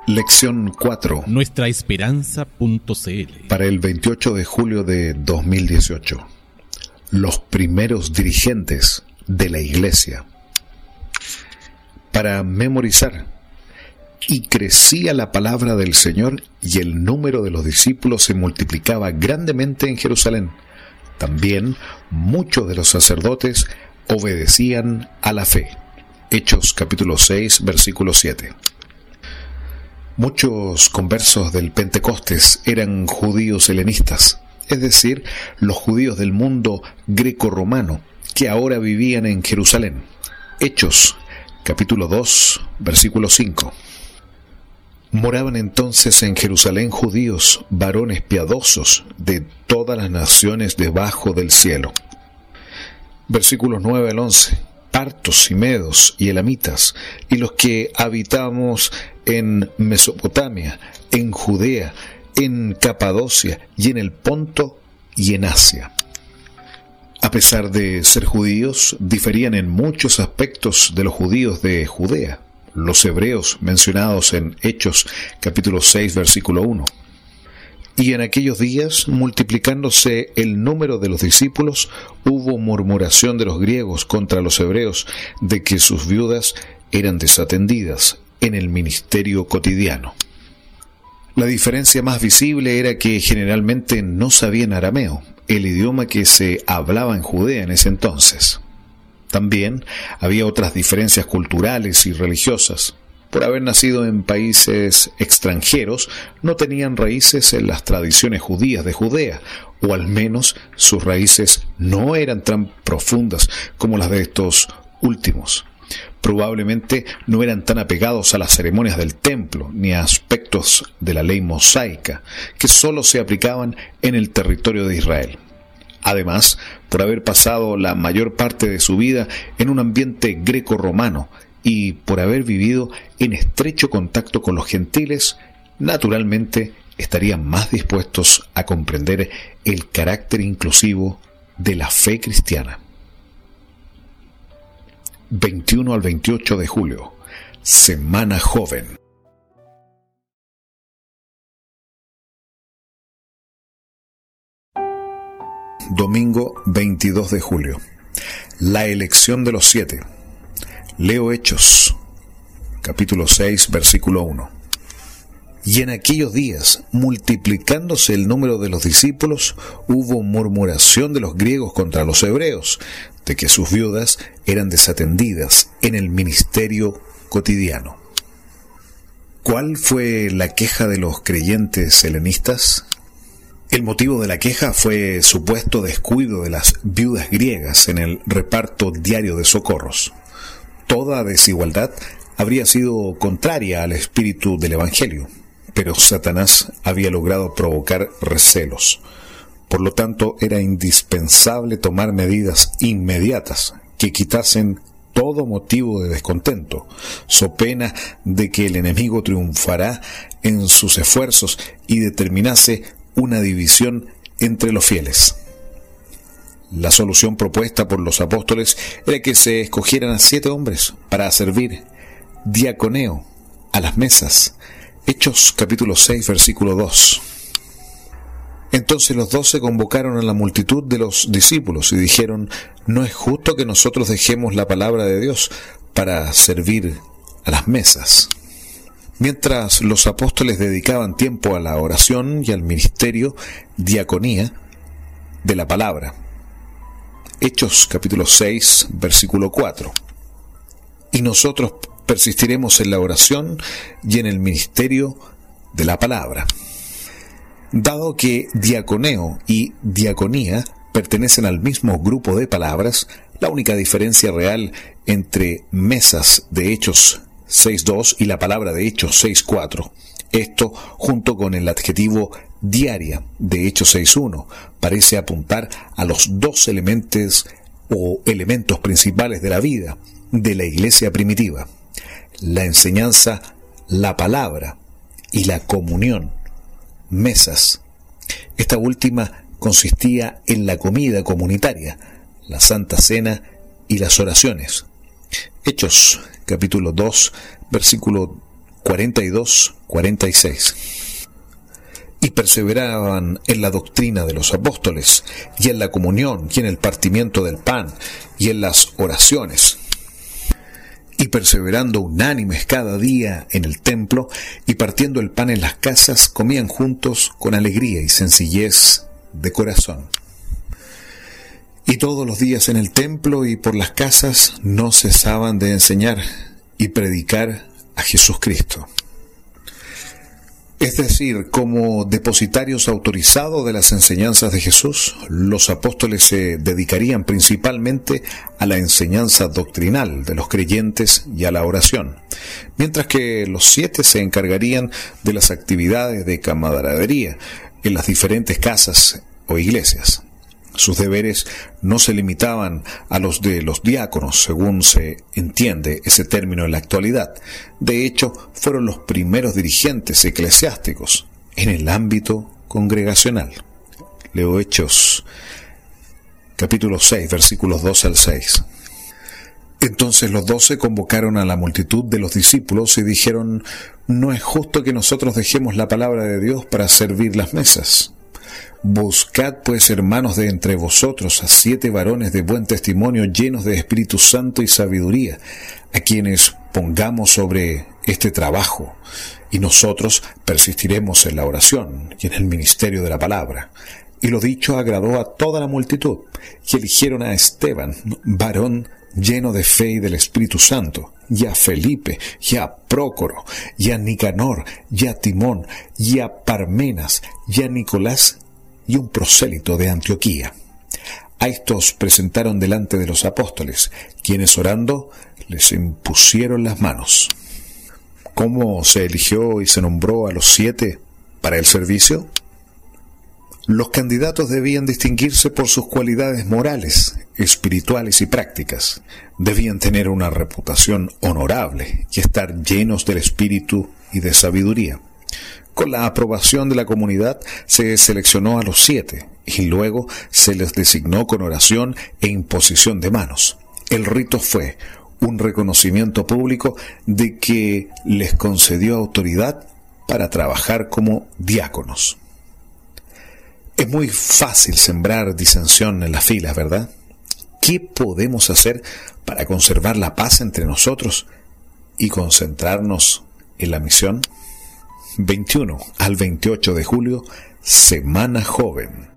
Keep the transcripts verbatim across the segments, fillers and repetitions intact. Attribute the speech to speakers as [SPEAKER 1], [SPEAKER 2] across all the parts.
[SPEAKER 1] Lección cuatro.
[SPEAKER 2] Nuestra Esperanza punto c l.
[SPEAKER 1] Para el veintiocho de julio de dos mil dieciocho. Los primeros dirigentes de la Iglesia. Para memorizar. Y crecía la palabra del Señor, y el número de los discípulos se multiplicaba grandemente en Jerusalén. También muchos de los sacerdotes obedecían a la fe. Hechos capítulo seis, versículo siete. Muchos conversos del Pentecostés eran judíos helenistas, es decir, los judíos del mundo greco-romano, que ahora vivían en Jerusalén. Hechos capítulo dos, versículo cinco. Moraban entonces en Jerusalén judíos, varones piadosos de todas las naciones debajo del cielo. Versículos nueve al once. Partos y medos y elamitas, y los que habitamos en Mesopotamia, en Judea, en Capadocia y en el Ponto y en Asia. A pesar de ser judíos, diferían en muchos aspectos de los judíos de Judea, los hebreos mencionados en Hechos capítulo seis, versículo uno. Y en aquellos días, multiplicándose el número de los discípulos, hubo murmuración de los griegos contra los hebreos de que sus viudas eran desatendidas en el ministerio cotidiano. La diferencia más visible era que generalmente no sabían arameo, el idioma que se hablaba en Judea en ese entonces. También había otras diferencias culturales y religiosas. Por haber nacido en países extranjeros, no tenían raíces en las tradiciones judías de Judea, o al menos sus raíces no eran tan profundas como las de estos últimos. Probablemente no eran tan apegados a las ceremonias del templo, ni a aspectos de la ley mosaica, que solo se aplicaban en el territorio de Israel. Además, por haber pasado la mayor parte de su vida en un ambiente greco-romano, y por haber vivido en estrecho contacto con los gentiles, naturalmente estarían más dispuestos a comprender el carácter inclusivo de la fe cristiana. veintiuno al veintiocho de julio, Semana Joven. Domingo veintidós de julio, la elección de los siete. Leo Hechos, capítulo seis, versículo uno. Y en aquellos días, multiplicándose el número de los discípulos, hubo murmuración de los griegos contra los hebreos, de que sus viudas eran desatendidas en el ministerio cotidiano. ¿Cuál fue la queja de los creyentes helenistas? El motivo de la queja fue supuesto descuido de las viudas griegas en el reparto diario de socorros. Toda desigualdad habría sido contraria al espíritu del Evangelio, pero Satanás había logrado provocar recelos. Por lo tanto, era indispensable tomar medidas inmediatas que quitasen todo motivo de descontento, so pena de que el enemigo triunfará en sus esfuerzos y determinase una división entre los fieles. La solución propuesta por los apóstoles era que se escogieran a siete hombres para servir diaconeo a las mesas. Hechos capítulo seis, versículo dos. Entonces los doce convocaron a la multitud de los discípulos y dijeron: no es justo que nosotros dejemos la palabra de Dios para servir a las mesas. Mientras los apóstoles dedicaban tiempo a la oración y al ministerio diaconía de la palabra. Hechos capítulo seis, versículo cuatro. Y nosotros persistiremos en la oración y en el ministerio de la palabra. Dado que diaconeo y diaconía pertenecen al mismo grupo de palabras, la única diferencia real entre mesas de Hechos seis dos y la palabra de Hechos seis cuatro, esto junto con el adjetivo diaria de Hechos seis uno, parece apuntar a los dos elementos o elementos principales de la vida de la iglesia primitiva: la enseñanza, la palabra y la comunión, mesas. Esta última consistía en la comida comunitaria, la Santa Cena y las oraciones. Hechos capítulo dos, versículo cuarenta y dos cuarenta y seis. Y perseveraban en la doctrina de los apóstoles, y en la comunión, y en el partimiento del pan, y en las oraciones. Y perseverando unánimes cada día en el templo, y partiendo el pan en las casas, comían juntos con alegría y sencillez de corazón. Y todos los días en el templo y por las casas no cesaban de enseñar y predicar a Jesucristo. Es decir, como depositarios autorizados de las enseñanzas de Jesús, los apóstoles se dedicarían principalmente a la enseñanza doctrinal de los creyentes y a la oración, mientras que los siete se encargarían de las actividades de camaradería en las diferentes casas o iglesias. Sus deberes no se limitaban a los de los diáconos, según se entiende ese término en la actualidad. De hecho, fueron los primeros dirigentes eclesiásticos en el ámbito congregacional. Leo Hechos, capítulo seis, versículos dos al seis. Entonces los doce convocaron a la multitud de los discípulos y dijeron: «No es justo que nosotros dejemos la palabra de Dios para servir las mesas. Buscad pues, hermanos, de entre vosotros a siete varones de buen testimonio, llenos de Espíritu Santo y sabiduría, a quienes pongamos sobre este trabajo, y nosotros persistiremos en la oración y en el ministerio de la palabra». Y lo dicho agradó a toda la multitud, y eligieron a Esteban, varón lleno de fe y del Espíritu Santo, y a Felipe, y a Prócoro, y a Nicanor, y a Timón, y a Parmenas, y a Nicolás, y un prosélito de Antioquía. A estos presentaron delante de los apóstoles, quienes orando les impusieron las manos. ¿Cómo se eligió y se nombró a los siete para el servicio? Los candidatos debían distinguirse por sus cualidades morales, espirituales y prácticas. Debían tener una reputación honorable y estar llenos del espíritu y de sabiduría. Con la aprobación de la comunidad se seleccionó a los siete y luego se les designó con oración e imposición de manos. El rito fue un reconocimiento público de que les concedió autoridad para trabajar como diáconos. Es muy fácil sembrar disensión en las filas, ¿verdad? ¿Qué podemos hacer para conservar la paz entre nosotros y concentrarnos en la misión? veintiuno al veintiocho de julio, Semana Joven.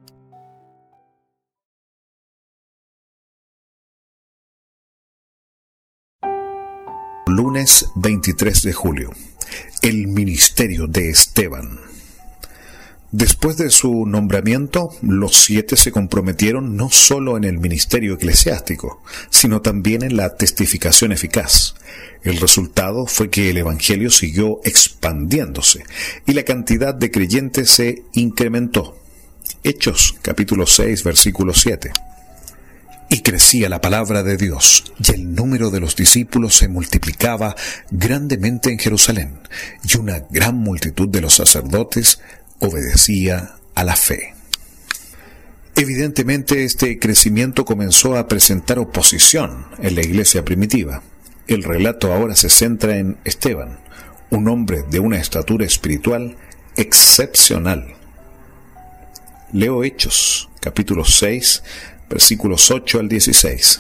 [SPEAKER 1] Lunes veintitrés de julio, el ministerio de Esteban. Después de su nombramiento, los siete se comprometieron no solo en el ministerio eclesiástico, sino también en la testificación eficaz. El resultado fue que el Evangelio siguió expandiéndose y la cantidad de creyentes se incrementó. Hechos, capítulo seis, versículo siete. Y crecía la palabra de Dios, y el número de los discípulos se multiplicaba grandemente en Jerusalén, y una gran multitud de los sacerdotes obedecía a la fe. Evidentemente, este crecimiento comenzó a presentar oposición en la iglesia primitiva. El relato ahora se centra en Esteban, un hombre de una estatura espiritual excepcional. Leo Hechos, capítulo seis, versículos ocho al dieciséis.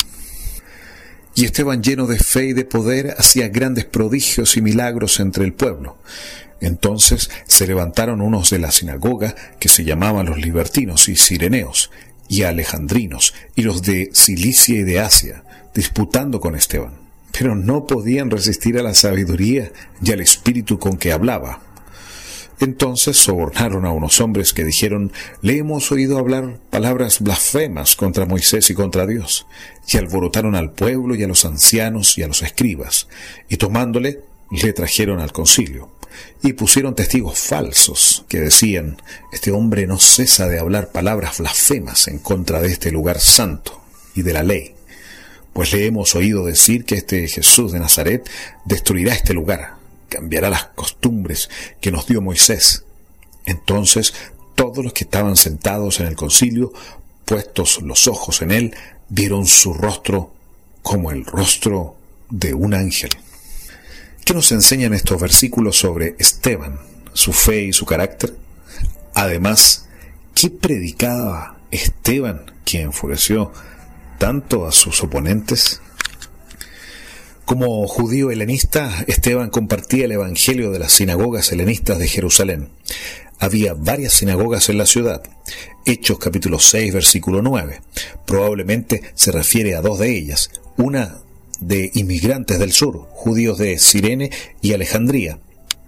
[SPEAKER 1] Y Esteban, lleno de fe y de poder, hacía grandes prodigios y milagros entre el pueblo. Entonces se levantaron unos de la sinagoga, que se llamaban los libertinos y cireneos, y alejandrinos, y los de Cilicia y de Asia, disputando con Esteban. Pero no podían resistir a la sabiduría y al espíritu con que hablaba. Entonces sobornaron a unos hombres que dijeron: «Le hemos oído hablar palabras blasfemas contra Moisés y contra Dios». Y alborotaron al pueblo y a los ancianos y a los escribas, y tomándole, le trajeron al concilio. Y pusieron testigos falsos que decían: «Este hombre no cesa de hablar palabras blasfemas en contra de este lugar santo y de la ley. Pues le hemos oído decir que este Jesús de Nazaret destruirá este lugar, cambiará las costumbres que nos dio Moisés». Entonces todos los que estaban sentados en el concilio, puestos los ojos en él, vieron su rostro como el rostro de un ángel. ¿Qué nos enseñan estos versículos sobre Esteban? su fe y su carácter? Además, ¿qué predicaba Esteban que enfureció tanto a sus oponentes? Como judío helenista, Esteban compartía el evangelio de las sinagogas helenistas de Jerusalén. Había varias sinagogas en la ciudad. Hechos capítulo seis, versículo nueve. Probablemente se refiere a dos de ellas. Una de inmigrantes del sur, judíos de Cirene y Alejandría.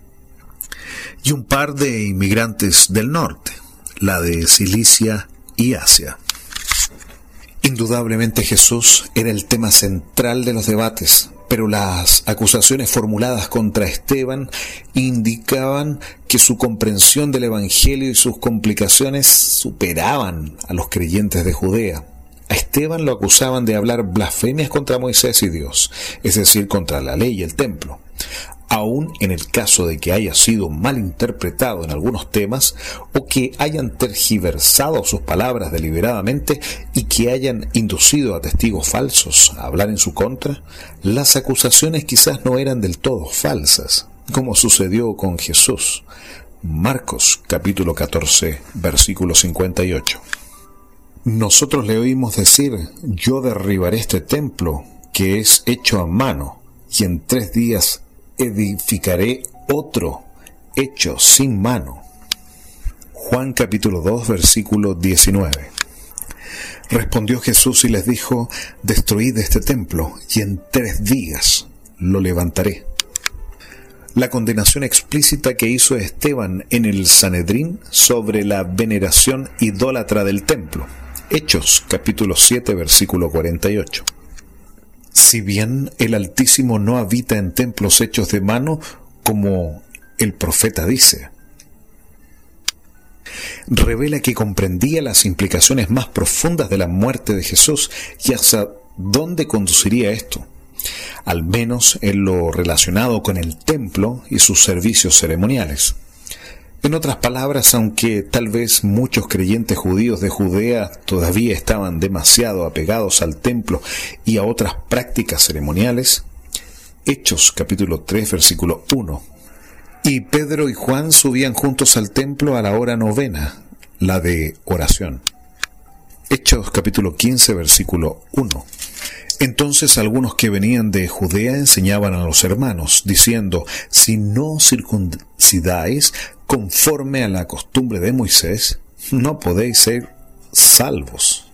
[SPEAKER 1] Y un par de inmigrantes del norte, la de Cilicia y Asia. Indudablemente Jesús era el tema central de los debates, pero las acusaciones formuladas contra Esteban indicaban que su comprensión del Evangelio y sus complicaciones superaban a los creyentes de Judea. A Esteban lo acusaban de hablar blasfemias contra Moisés y Dios, es decir, contra la ley y el templo. Aún en el caso de que haya sido mal interpretado en algunos temas o que hayan tergiversado sus palabras deliberadamente y que hayan inducido a testigos falsos a hablar en su contra, las acusaciones quizás no eran del todo falsas, como sucedió con Jesús. Marcos capítulo catorce, versículo cincuenta y ocho. Nosotros le oímos decir: yo derribaré este templo que es hecho a mano, y en tres días edificaré otro hecho sin mano. Juan capítulo dos, versículo diecinueve. Respondió Jesús y les dijo: destruid este templo, y en tres días lo levantaré. La condenación explícita que hizo Esteban en el Sanedrín sobre la veneración idólatra del templo. Hechos capítulo siete, versículo cuarenta y ocho. Si bien el Altísimo no habita en templos hechos de mano, como el profeta dice, revela que comprendía las implicaciones más profundas de la muerte de Jesús y hasta dónde conduciría esto, al menos en lo relacionado con el templo y sus servicios ceremoniales. En otras palabras, aunque tal vez muchos creyentes judíos de Judea todavía estaban demasiado apegados al templo y a otras prácticas ceremoniales, Hechos capítulo tres, versículo uno. Y Pedro y Juan subían juntos al templo a la hora novena, la de oración. Hechos capítulo quince, versículo uno. Entonces algunos que venían de Judea enseñaban a los hermanos, diciendo: si no circuncidáis conforme a la costumbre de Moisés, no podéis ser salvos.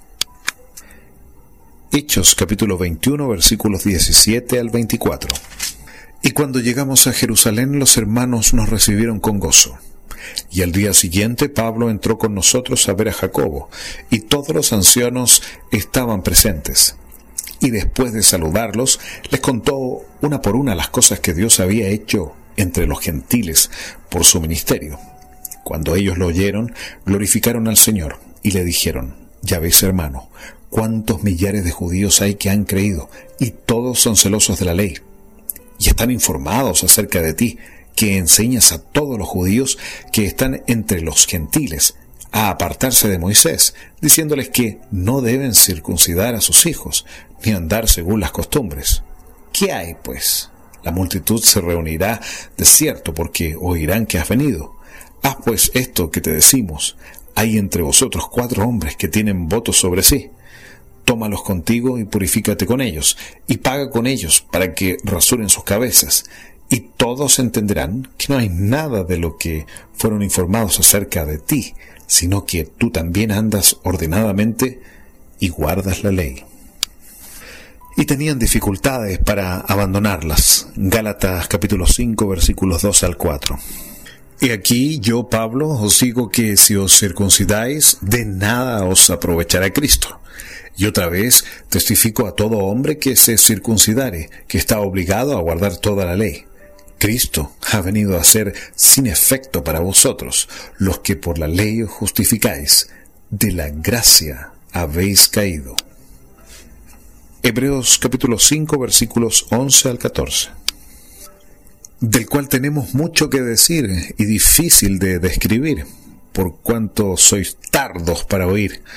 [SPEAKER 1] Hechos capítulo veintiuno, versículos diecisiete al veinticuatro. Y cuando llegamos a Jerusalén, los hermanos nos recibieron con gozo. Y al día siguiente Pablo entró con nosotros a ver a Jacobo, y todos los ancianos estaban presentes. Y después de saludarlos, les contó una por una las cosas que Dios había hecho entre los gentiles por su ministerio. Cuando ellos lo oyeron, glorificaron al Señor y le dijeron: ya veis, hermano, cuántos millares de judíos hay que han creído, y todos son celosos de la ley. Y están informados acerca de ti, que enseñas a todos los judíos que están entre los gentiles a apartarse de Moisés, diciéndoles que no deben circuncidar a sus hijos, ni andar según las costumbres. ¿Qué hay, pues? La multitud se reunirá de cierto, porque oirán que has venido. Haz pues esto que te decimos: hay entre vosotros cuatro hombres que tienen votos sobre sí. Tómalos contigo y purifícate con ellos, y paga con ellos para que rasuren sus cabezas. Y todos entenderán que no hay nada de lo que fueron informados acerca de ti, sino que tú también andas ordenadamente y guardas la ley. Y tenían dificultades para abandonarlas. Gálatas capítulo cinco, versículos dos al cuatro. Y aquí yo, Pablo, os digo que si os circuncidáis, de nada os aprovechará Cristo. Y otra vez testifico a todo hombre que se circuncidare, que está obligado a guardar toda la ley. Cristo ha venido a ser sin efecto para vosotros, los que por la ley os justificáis. De la gracia habéis caído. Hebreos capítulo cinco, versículos once al catorce. Del cual tenemos mucho que decir y difícil de describir, por cuanto sois tardos para oír,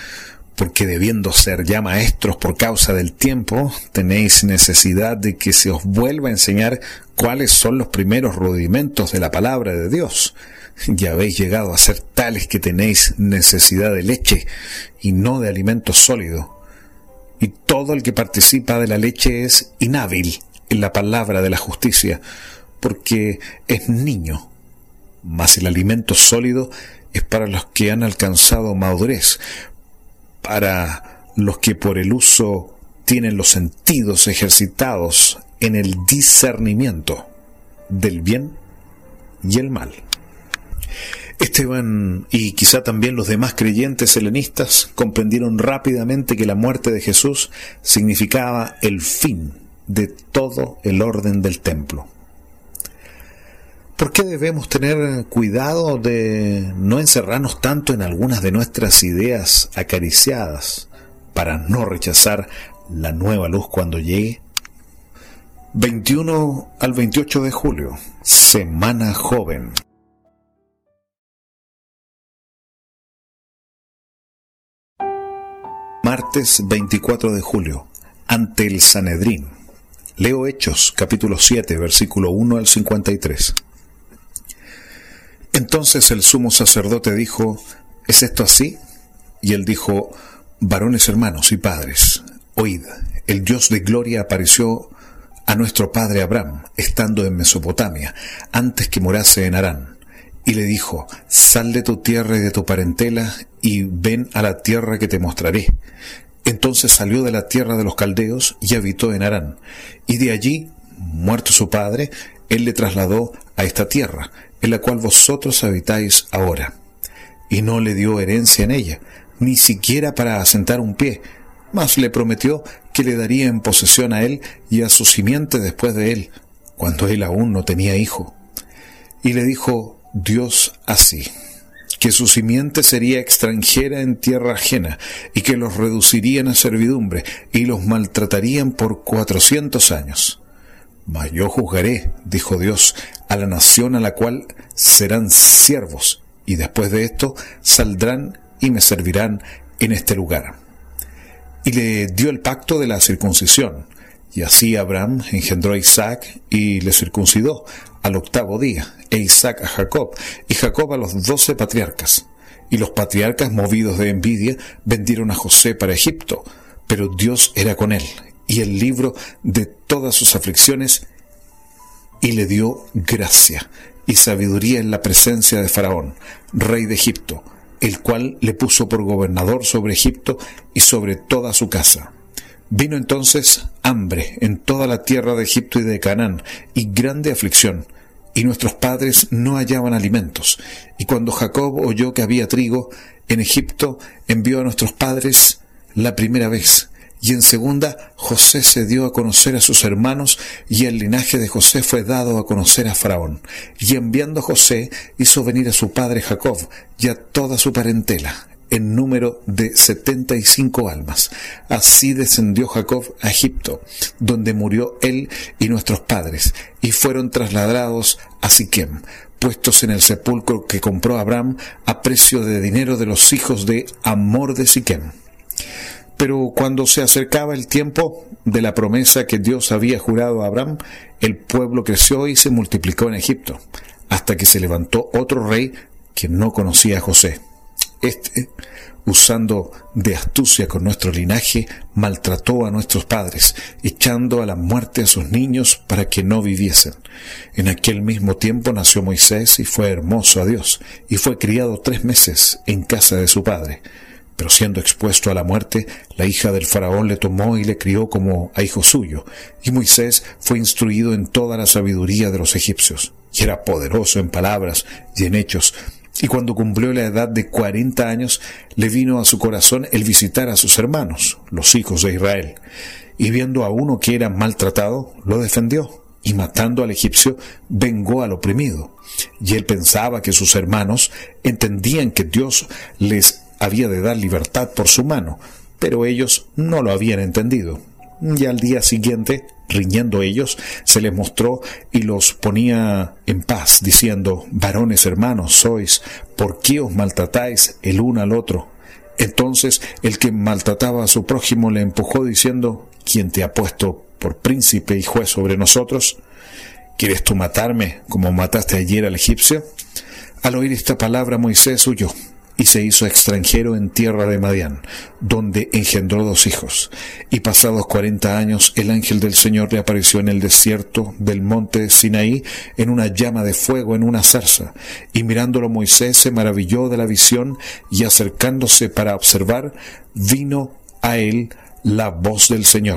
[SPEAKER 1] porque debiendo ser ya maestros por causa del tiempo, tenéis necesidad de que se os vuelva a enseñar cuáles son los primeros rudimentos de la palabra de Dios. Ya habéis llegado a ser tales que tenéis necesidad de leche y no de alimento sólido. Y todo el que participa de la leche es inhábil en la palabra de la justicia, porque es niño. Mas el alimento sólido es para los que han alcanzado madurez, para los que por el uso tienen los sentidos ejercitados en el discernimiento del bien y el mal. Esteban y quizá también los demás creyentes helenistas comprendieron rápidamente que la muerte de Jesús significaba el fin de todo el orden del templo. ¿Por qué debemos tener cuidado de no encerrarnos tanto en algunas de nuestras ideas acariciadas para no rechazar la nueva luz cuando llegue? veintiuno al veintiocho de julio, Semana Joven. Martes veinticuatro de julio, ante el Sanedrín. Leo Hechos, capítulo siete, versículo uno al cincuenta y tres. Entonces el sumo sacerdote dijo: ¿es esto así? Y él dijo: varones hermanos y padres, oíd, el Dios de gloria apareció a nuestro padre Abraham, estando en Mesopotamia, antes que morase en Harán, y le dijo: sal de tu tierra y de tu parentela, y ven a la tierra que te mostraré. Entonces salió de la tierra de los caldeos y habitó en Harán, y de allí, muerto su padre, él le trasladó a esta tierra, en la cual vosotros habitáis ahora. Y no le dio herencia en ella, ni siquiera para asentar un pie, mas le prometió que le daría en posesión a él y a su simiente después de él, cuando él aún no tenía hijo. Y le dijo Dios así: que su simiente sería extranjera en tierra ajena, y que los reducirían a servidumbre, y los maltratarían por cuatrocientos años. Mas yo juzgaré, dijo Dios, a la nación a la cual serán siervos, y después de esto saldrán y me servirán en este lugar. Y le dio el pacto de la circuncisión, y así Abraham engendró a Isaac y le circuncidó al octavo día, e Isaac a Jacob, y Jacob a los doce patriarcas. Y los patriarcas, movidos de envidia, vendieron a José para Egipto, pero Dios era con él, y el libro de todas sus aflicciones, y le dio gracia y sabiduría en la presencia de Faraón, rey de Egipto, el cual le puso por gobernador sobre Egipto y sobre toda su casa. Vino entonces hambre en toda la tierra de Egipto y de Canaán, y grande aflicción, y nuestros padres no hallaban alimentos. Y cuando Jacob oyó que había trigo en Egipto, envió a nuestros padres la primera vez, y en segunda José se dio a conocer a sus hermanos, y el linaje de José fue dado a conocer a Faraón. Y enviando José, hizo venir a su padre Jacob y a toda su parentela, en número de setenta y cinco almas. Así descendió Jacob a Egipto, donde murió él y nuestros padres, y fueron trasladados a Siquem, puestos en el sepulcro que compró Abraham a precio de dinero de los hijos de Hamor de Siquem. Pero cuando se acercaba el tiempo de la promesa que Dios había jurado a Abraham, el pueblo creció y se multiplicó en Egipto, hasta que se levantó otro rey que no conocía a José. Este, usando de astucia con nuestro linaje, maltrató a nuestros padres, echando a la muerte a sus niños para que no viviesen. En aquel mismo tiempo nació Moisés y fue hermoso a Dios, y fue criado tres meses en casa de su padre. Pero siendo expuesto a la muerte, la hija del faraón le tomó y le crió como a hijo suyo, y Moisés fue instruido en toda la sabiduría de los egipcios, y era poderoso en palabras y en hechos. Y cuando cumplió la edad de cuarenta años, le vino a su corazón el visitar a sus hermanos, los hijos de Israel. Y viendo a uno que era maltratado, lo defendió, y matando al egipcio, vengó al oprimido. Y él pensaba que sus hermanos entendían que Dios les había de dar libertad por su mano, pero ellos no lo habían entendido. Y al día siguiente, riñendo ellos, se les mostró y los ponía en paz, diciendo: varones hermanos sois, ¿por qué os maltratáis el uno al otro? Entonces el que maltrataba a su prójimo le empujó diciendo: ¿Quién te ha puesto por príncipe y juez sobre nosotros? ¿Quieres tú matarme como mataste ayer al egipcio? Al oír esta palabra Moisés huyó y se hizo extranjero en tierra de Madián, donde engendró dos hijos. Y pasados cuarenta años el ángel del Señor le apareció en el desierto del monte Sinaí en una llama de fuego en una zarza. Y mirándolo Moisés se maravilló de la visión, y acercándose para observar, vino a él la voz del Señor,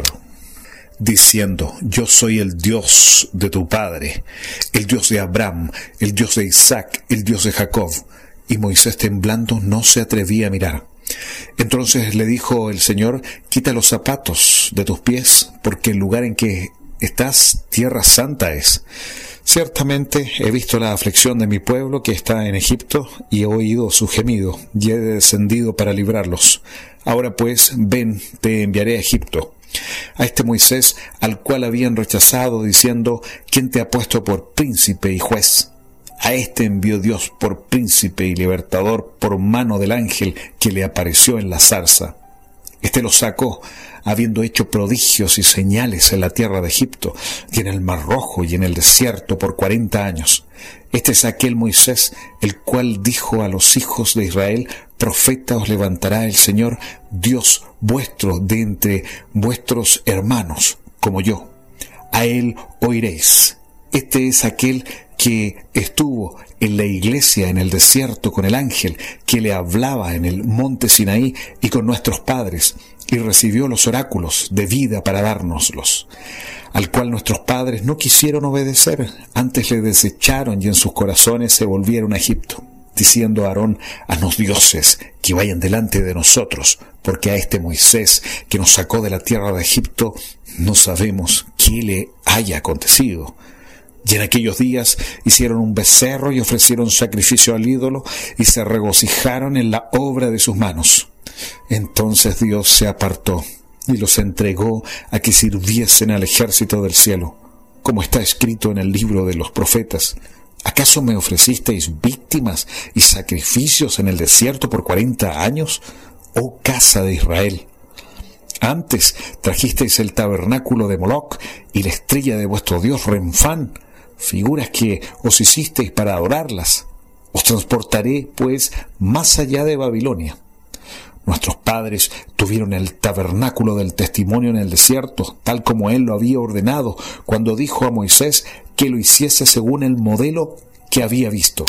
[SPEAKER 1] diciendo: Yo soy el Dios de tu padre, el Dios de Abraham, el Dios de Isaac, el Dios de Jacob. Y Moisés, temblando, no se atrevía a mirar. Entonces le dijo el Señor: Quita los zapatos de tus pies, porque el lugar en que estás, tierra santa es. Ciertamente he visto la aflicción de mi pueblo que está en Egipto, y he oído su gemido, y he descendido para librarlos. Ahora pues, ven, te enviaré a Egipto. A este Moisés, al cual habían rechazado, diciendo: ¿Quién te ha puesto por príncipe y juez? A este envió Dios por príncipe y libertador por mano del ángel que le apareció en la zarza. Este lo sacó, habiendo hecho prodigios y señales en la tierra de Egipto, y en el Mar Rojo y en el desierto por cuarenta años. Este es aquel Moisés, el cual dijo a los hijos de Israel: Profeta os levantará el Señor, Dios vuestro, de entre vuestros hermanos, como yo. A él oiréis. Este es aquel que estuvo en la iglesia en el desierto con el ángel que le hablaba en el monte Sinaí y con nuestros padres, y recibió los oráculos de vida para dárnoslos, al cual nuestros padres no quisieron obedecer, antes le desecharon, y en sus corazones se volvieron a Egipto, diciendo a Aarón: Haznos dioses que vayan delante de nosotros, porque a este Moisés que nos sacó de la tierra de Egipto no sabemos qué le haya acontecido. Y en aquellos días hicieron un becerro y ofrecieron sacrificio al ídolo, y se regocijaron en la obra de sus manos. Entonces Dios se apartó y los entregó a que sirviesen al ejército del cielo, como está escrito en el libro de los profetas: ¿Acaso me ofrecisteis víctimas y sacrificios en el desierto por cuarenta años, oh casa de Israel? Antes trajisteis el tabernáculo de Moloc y la estrella de vuestro dios Renfán, figuras que os hicisteis para adorarlas. Os transportaré, pues, más allá de Babilonia. Nuestros padres tuvieron el tabernáculo del testimonio en el desierto, tal como él lo había ordenado, cuando dijo a Moisés que lo hiciese según el modelo que había visto,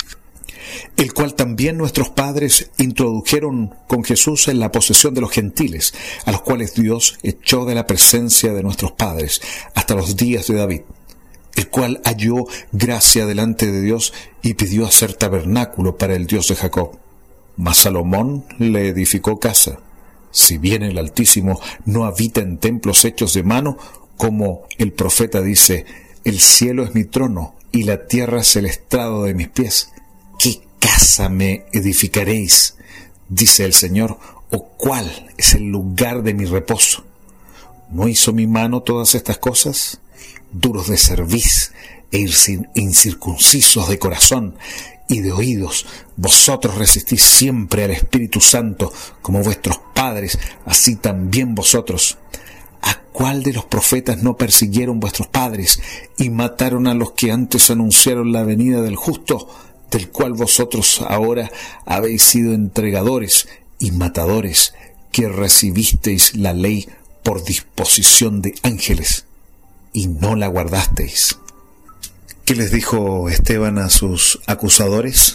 [SPEAKER 1] el cual también nuestros padres introdujeron con Jesús en la posesión de los gentiles, a los cuales Dios echó de la presencia de nuestros padres hasta los días de David, el cual halló gracia delante de Dios y pidió hacer tabernáculo para el Dios de Jacob. Mas Salomón le edificó casa, si bien el Altísimo no habita en templos hechos de mano, como el profeta dice: El cielo es mi trono y la tierra es el estrado de mis pies. ¿Qué casa me edificaréis? Dice el Señor, ¿o cuál es el lugar de mi reposo? ¿No hizo mi mano todas estas cosas? Duros de cerviz e incircuncisos de corazón y de oídos, vosotros resistís siempre al Espíritu Santo, como vuestros padres, así también vosotros. ¿A cuál de los profetas no persiguieron vuestros padres y mataron a los que antes anunciaron la venida del justo, del cual vosotros ahora habéis sido entregadores y matadores, que recibisteis la ley por disposición de ángeles y no la guardasteis? ¿Qué les dijo Esteban a sus acusadores?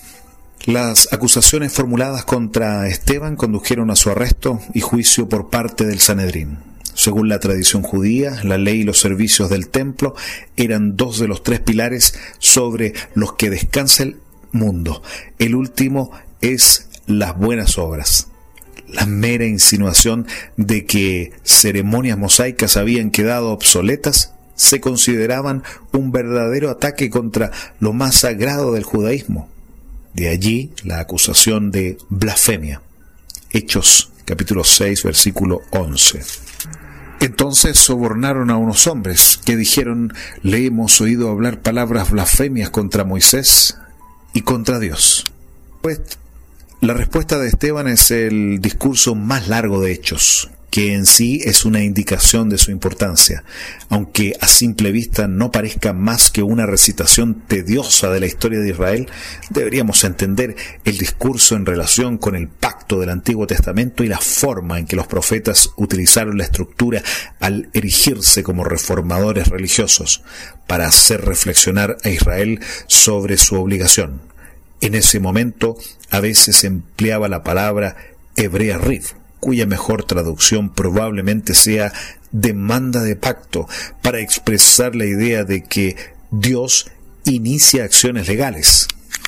[SPEAKER 1] Las acusaciones formuladas contra Esteban condujeron a su arresto y juicio por parte del Sanedrín. Según la tradición judía, la ley y los servicios del templo eran dos de los tres pilares sobre los que descansa el mundo. El último es las buenas obras. La mera insinuación de que ceremonias mosaicas habían quedado obsoletas se consideraban un verdadero ataque contra lo más sagrado del judaísmo. De allí la acusación de blasfemia. Hechos capítulo seis, versículo once. Entonces sobornaron a unos hombres que dijeron: le hemos oído hablar palabras blasfemias contra Moisés y contra Dios. Pues La respuesta de Esteban es el discurso más largo de Hechos, que en sí es una indicación de su importancia, aunque a simple vista no parezca más que una recitación tediosa de la historia de Israel. Deberíamos entender el discurso en relación con el pacto del Antiguo Testamento y la forma en que los profetas utilizaron la estructura al erigirse como reformadores religiosos para hacer reflexionar a Israel sobre su obligación. En ese momento a veces se empleaba la palabra hebrea riv, cuya mejor traducción probablemente sea demanda de pacto, para expresar la idea de que Dios inicia acciones legales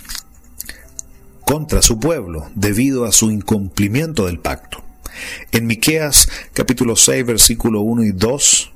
[SPEAKER 1] contra su pueblo debido a su incumplimiento del pacto. En Miqueas capítulo seis versículo uno y dos: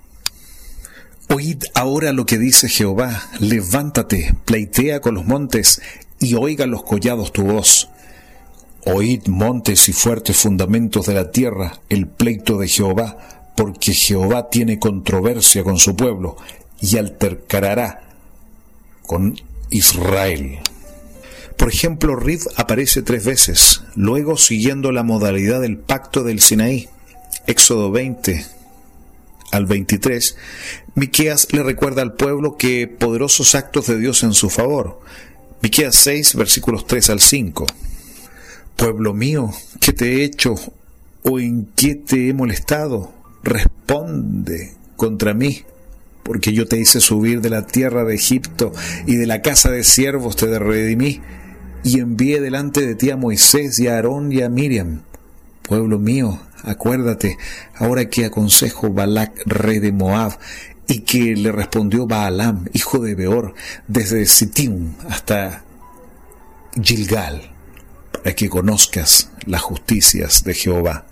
[SPEAKER 1] Oíd ahora lo que dice Jehová, levántate, pleitea con los montes, y oigan los collados tu voz. Oíd montes y fuertes fundamentos de la tierra, el pleito de Jehová, porque Jehová tiene controversia con su pueblo, y altercará con Israel. Por ejemplo, Riv aparece tres veces, luego siguiendo la modalidad del pacto del Sinaí. Éxodo veinte al veintitrés, Miqueas le recuerda al pueblo que poderosos actos de Dios en su favor. Miqueas seis, versículos tres al cinco. Pueblo mío, ¿qué te he hecho? ¿O en qué te he molestado? Responde contra mí, porque yo te hice subir de la tierra de Egipto, y de la casa de siervos te redimí, y envié delante de ti a Moisés y a Aarón y a Miriam. Pueblo mío, acuérdate, ahora que aconsejo Balac, rey de Moab, y que le respondió Baalam, hijo de Beor, desde Sittim hasta Gilgal, para que conozcas las justicias de Jehová.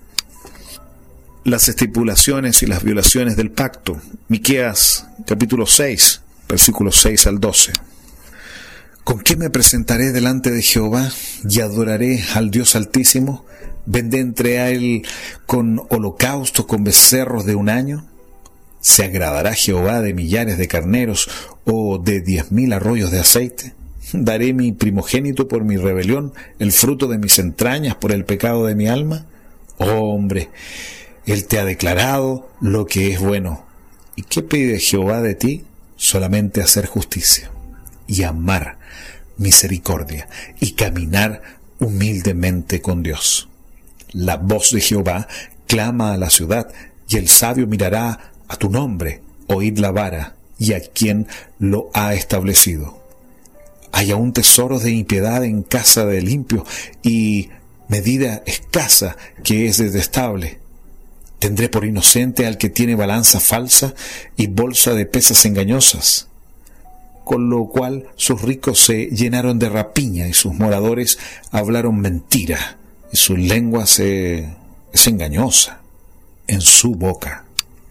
[SPEAKER 1] Las estipulaciones y las violaciones del pacto. Miqueas capítulo seis, versículos seis al doce. ¿Con qué me presentaré delante de Jehová y adoraré al Dios Altísimo? ¿Vendré entre a él con holocaustos, con becerros de un año? ¿Se agradará Jehová de millares de carneros o de diez mil arroyos de aceite? ¿Daré mi primogénito por mi rebelión, el fruto de mis entrañas por el pecado de mi alma? Oh, hombre, Él te ha declarado lo que es bueno. ¿Y qué pide Jehová de ti? Solamente hacer justicia y amar misericordia y caminar humildemente con Dios. La voz de Jehová clama a la ciudad, y el sabio mirará a tu nombre. Oíd la vara y a quien lo ha establecido. Hay aún tesoros de impiedad en casa del impío, y medida escasa que es detestable. Tendré por inocente al que tiene balanza falsa y bolsa de pesas engañosas, con lo cual sus ricos se llenaron de rapiña y sus moradores hablaron mentira, y su lengua se es engañosa en su boca.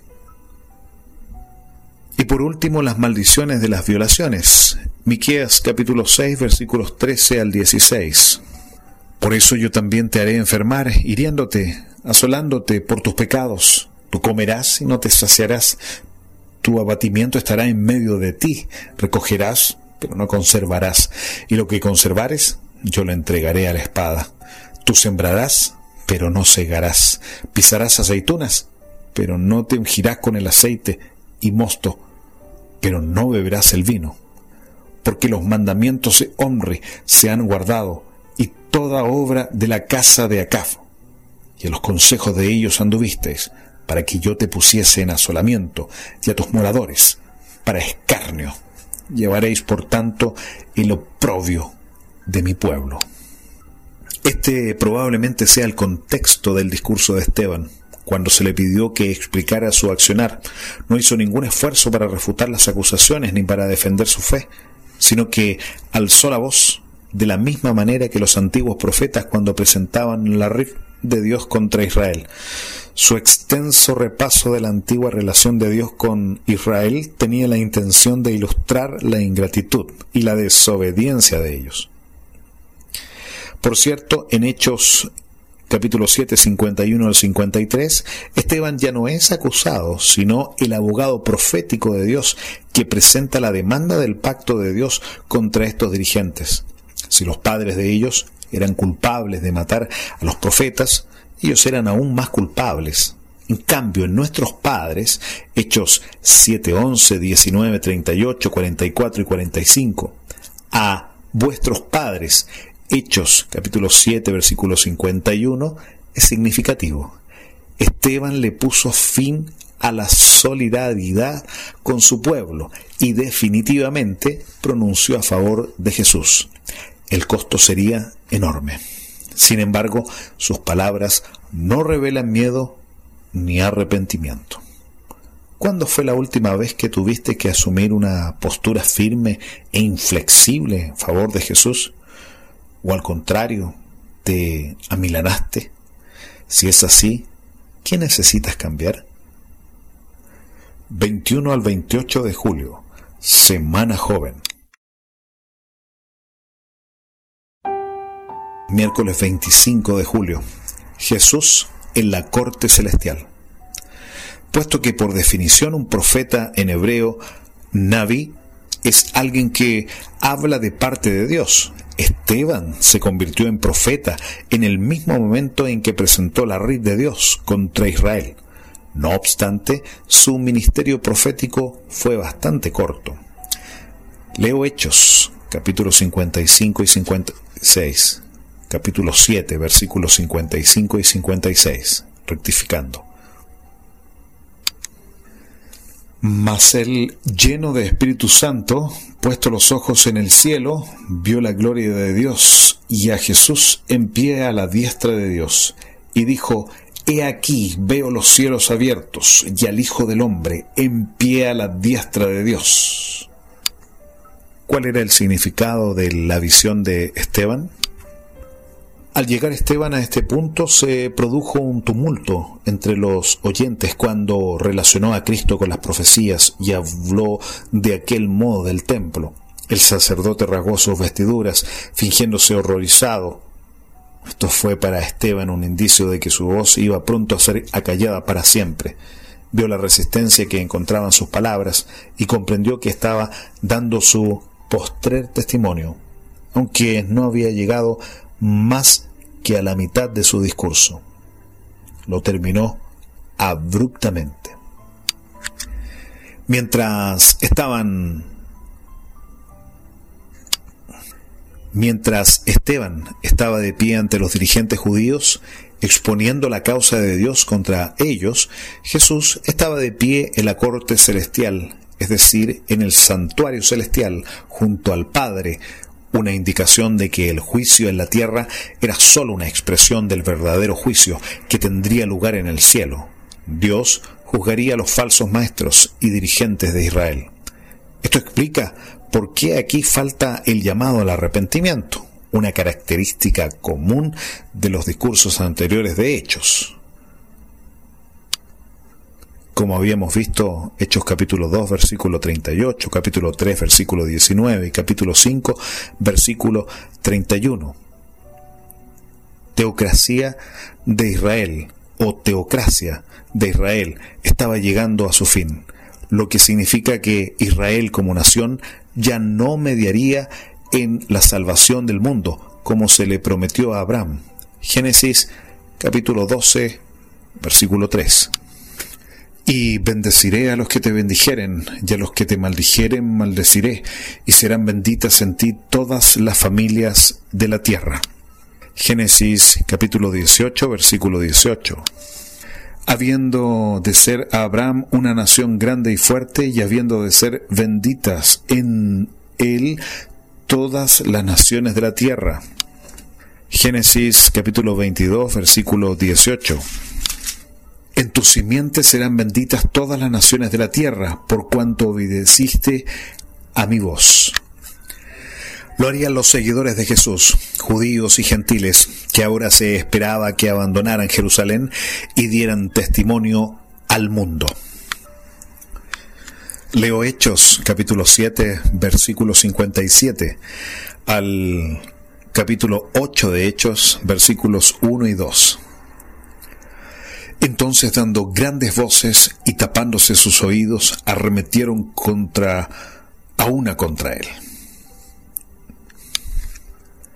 [SPEAKER 1] Y por último, las maldiciones de las violaciones. Miqueas capítulo seis, versículos trece al dieciséis. Por eso yo también te haré enfermar, hiriéndote, asolándote por tus pecados. Tú comerás y no te saciarás. Tu abatimiento estará en medio de ti. Recogerás, pero no conservarás. Y lo que conservares, yo lo entregaré a la espada. Tú sembrarás, pero no segarás. Pisarás aceitunas, pero no te ungirás con el aceite, y mosto, pero no beberás el vino. Porque los mandamientos de Omri se han guardado, y toda obra de la casa de Acaf, y a los consejos de ellos anduvisteis, para que yo te pusiese en asolamiento, y a tus moradores, para escarnio. Llevaréis, por tanto, el oprobio de mi pueblo. Este probablemente sea el contexto del discurso de Esteban. Cuando se le pidió que explicara su accionar, no hizo ningún esfuerzo para refutar las acusaciones ni para defender su fe, sino que alzó la voz de la misma manera que los antiguos profetas cuando presentaban la red de Dios contra Israel. Su extenso repaso de la antigua relación de Dios con Israel tenía la intención de ilustrar la ingratitud y la desobediencia de ellos. Por cierto, en Hechos capítulo siete, cincuenta y uno al cincuenta y tres, Esteban ya no es acusado, sino el abogado profético de Dios que presenta la demanda del pacto de Dios contra estos dirigentes. Si los padres de ellos eran culpables de matar a los profetas, ellos eran aún más culpables. En cambio, en nuestros padres, Hechos siete, once, diecinueve, treinta y ocho, cuarenta y cuatro y cuarenta y cinco, a vuestros padres, Hechos capítulo siete, versículo cincuenta y uno, es significativo. Esteban le puso fin a la solidaridad con su pueblo y definitivamente pronunció a favor de Jesús. El costo sería enorme. Sin embargo, sus palabras no revelan miedo ni arrepentimiento. ¿Cuándo fue la última vez que tuviste que asumir una postura firme e inflexible en favor de Jesús? ¿O al contrario, te amilanaste? Si es así, ¿qué necesitas cambiar? veintiuno al veintiocho de julio, Semana Joven. Miércoles veinticinco de julio, Jesús en la corte celestial. Puesto que por definición un profeta en hebreo, Naví, es alguien que habla de parte de Dios. Esteban se convirtió en profeta en el mismo momento en que presentó la red de Dios contra Israel. No obstante, su ministerio profético fue bastante corto. Leo Hechos, capítulos cincuenta y cinco y cincuenta y seis, capítulo siete, versículos cincuenta y cinco y cincuenta y seis, rectificando. Mas él, lleno de Espíritu Santo, puesto los ojos en el cielo, vio la gloria de Dios y a Jesús en pie a la diestra de Dios, y dijo: He aquí, veo los cielos abiertos y al Hijo del Hombre en pie a la diestra de Dios. ¿Cuál era el significado de la visión de Esteban? Al llegar Esteban a este punto se produjo un tumulto entre los oyentes cuando relacionó a Cristo con las profecías y habló de aquel modo del templo. El sacerdote rasgó sus vestiduras, fingiéndose horrorizado. Esto fue para Esteban un indicio de que su voz iba pronto a ser acallada para siempre. Vio la resistencia que encontraban sus palabras y comprendió que estaba dando su postrer testimonio, aunque no había llegado más que a la mitad de su discurso. Lo terminó abruptamente. Mientras estaban Mientras Esteban estaba de pie ante los dirigentes judíos, exponiendo la causa de Dios contra ellos, Jesús estaba de pie en la corte celestial, es decir, en el santuario celestial, junto al Padre, una indicación de que el juicio en la tierra era sólo una expresión del verdadero juicio que tendría lugar en el cielo. Dios juzgaría a los falsos maestros y dirigentes de Israel. Esto explica por qué aquí falta el llamado al arrepentimiento, una característica común de los discursos anteriores de Hechos. Como habíamos visto, Hechos capítulo dos, versículo treinta y ocho, capítulo tres, versículo diecinueve y capítulo cinco, versículo treinta y uno. Teocracia de Israel o teocracia de Israel estaba llegando a su fin, lo que significa que Israel como nación ya no mediaría en la salvación del mundo como se le prometió a Abraham. Génesis capítulo doce, versículo tres. Y bendeciré a los que te bendijeren, y a los que te maldijeren maldeciré, y serán benditas en ti todas las familias de la tierra. Génesis capítulo dieciocho, versículo dieciocho. Habiendo de ser a Abraham una nación grande y fuerte, y habiendo de ser benditas en él todas las naciones de la tierra. Génesis capítulo veintidós, versículo dieciocho. En tu simiente serán benditas todas las naciones de la tierra, por cuanto obedeciste a mi voz. Lo harían los seguidores de Jesús, judíos y gentiles, que ahora se esperaba que abandonaran Jerusalén y dieran testimonio al mundo. Leo Hechos, capítulo siete, versículo cincuenta y siete, al capítulo ocho de Hechos, versículos uno y dos. Entonces, dando grandes voces y tapándose sus oídos, arremetieron contra, a una contra él.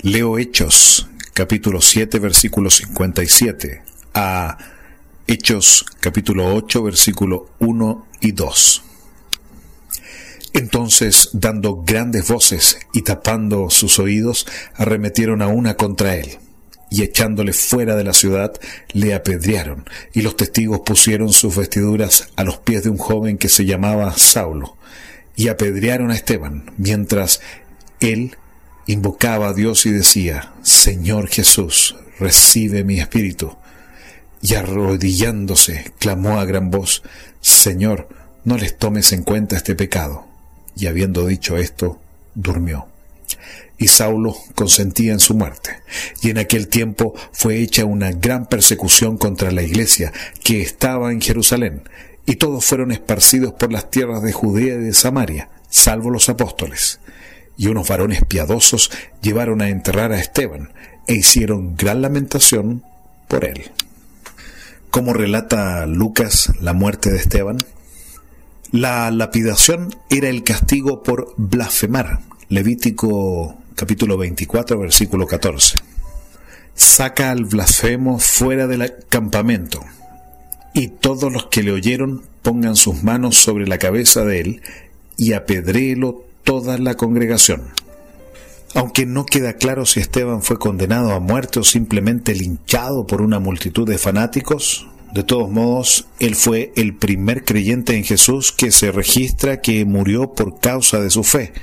[SPEAKER 1] Leo Hechos, capítulo siete, versículo cincuenta y siete, a Hechos, capítulo ocho, versículo uno y dos. Entonces, dando grandes voces y tapando sus oídos, arremetieron a una contra él, y echándole fuera de la ciudad, le apedrearon, y los testigos pusieron sus vestiduras a los pies de un joven que se llamaba Saulo, y apedrearon a Esteban, mientras él invocaba a Dios y decía: Señor Jesús, recibe mi espíritu. Y arrodillándose, clamó a gran voz: Señor, no les tomes en cuenta este pecado. Y habiendo dicho esto, durmió. Y Saulo consentía en su muerte. Y en aquel tiempo fue hecha una gran persecución contra la iglesia que estaba en Jerusalén, y todos fueron esparcidos por las tierras de Judea y de Samaria, salvo los apóstoles. Y unos varones piadosos llevaron a enterrar a Esteban, e hicieron gran lamentación por él. ¿Cómo relata Lucas la muerte de Esteban? La lapidación era el castigo por blasfemar. Levítico capítulo veinticuatro, versículo catorce. Saca al blasfemo fuera del campamento, y todos los que le oyeron pongan sus manos sobre la cabeza de él, y apedréelo toda la congregación. Aunque no queda claro si Esteban fue condenado a muerte o simplemente linchado por una multitud de fanáticos, de todos modos, él fue el primer creyente en Jesús que se registra que murió por causa de su fe.